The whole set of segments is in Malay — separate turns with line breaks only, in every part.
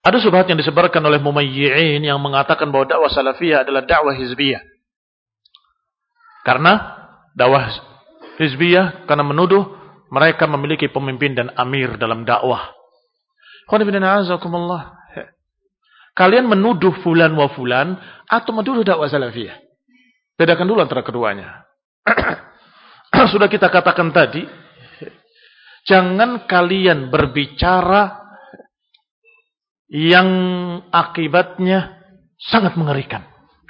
Ada syubhat yang disebarkan oleh mumayyi'in yang mengatakan bahwa dakwah salafiyah adalah dakwah hizbiyah. Karena dakwah hizbiyah karena menuduh mereka memiliki pemimpin dan amir dalam dakwah. Kalian menuduh fulan wa fulan atau menuduh dakwah salafiyah? Bedakan dulu antara keduanya. Sudah kita katakan tadi, jangan kalian berbicara yang akibatnya sangat mengerikan.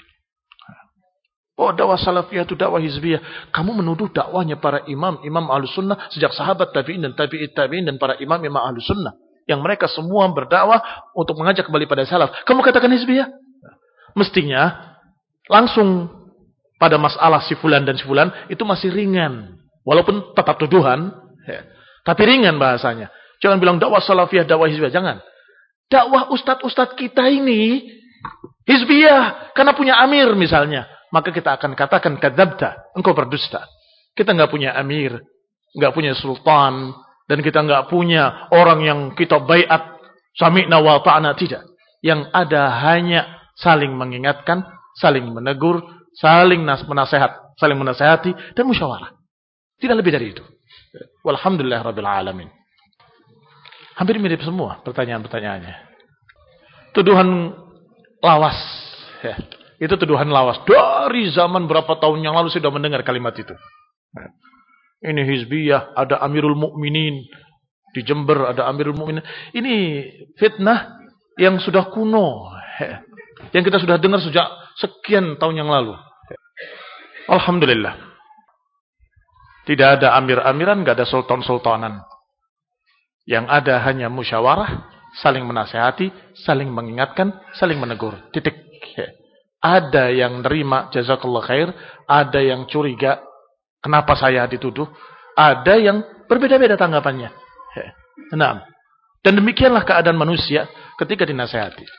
Oh, dakwah salafiyah itu dakwah hizbiyah. Kamu menuduh dakwahnya para imam Ahlus Sunnah sejak sahabat tabi'in dan tabi'in dan para imam Ahlus Sunnah yang mereka semua berdakwah untuk mengajak kembali pada salaf. Kamu katakan hizbiyah? Mestinya langsung pada masalah si fulan dan si fulan itu masih ringan. Walaupun tetap tuduhan, tapi ringan bahasanya. Jangan bilang dakwah salafiyah, dakwah hizbiyah, jangan. Dakwah ustadz-ustadz kita ini hizbiyah karena punya amir misalnya, maka kita akan katakan kadzabta, engkau berdusta. Kita enggak punya amir, enggak punya sultan, dan kita enggak punya orang yang kita baiat sami'na wa ta'na, tidak. Yang ada hanya saling mengingatkan, saling menegur, saling menasehati dan musyawarah. Tidak lebih dari itu. Walhamdulillah rabbil alamin. Hampir mirip semua pertanyaan-pertanyaannya. Tuduhan lawas. Ya, itu tuduhan lawas. Dari zaman berapa tahun yang lalu sudah mendengar kalimat itu. Ini hizbiyah, ada Amirul Mukminin. Di Jember ada Amirul Mukminin. Ini fitnah yang sudah kuno. Yang kita sudah dengar sejak sekian tahun yang lalu. Alhamdulillah. Tidak ada amir-amiran, tidak ada sultan-sultanan. Yang ada hanya musyawarah, saling menasehati, saling mengingatkan, saling menegur. Titik. Ada yang nerima, jazakallah khair. Ada yang curiga, kenapa saya dituduh. Ada yang berbeda-beda tanggapannya. Nah, dan demikianlah keadaan manusia ketika dinasehati.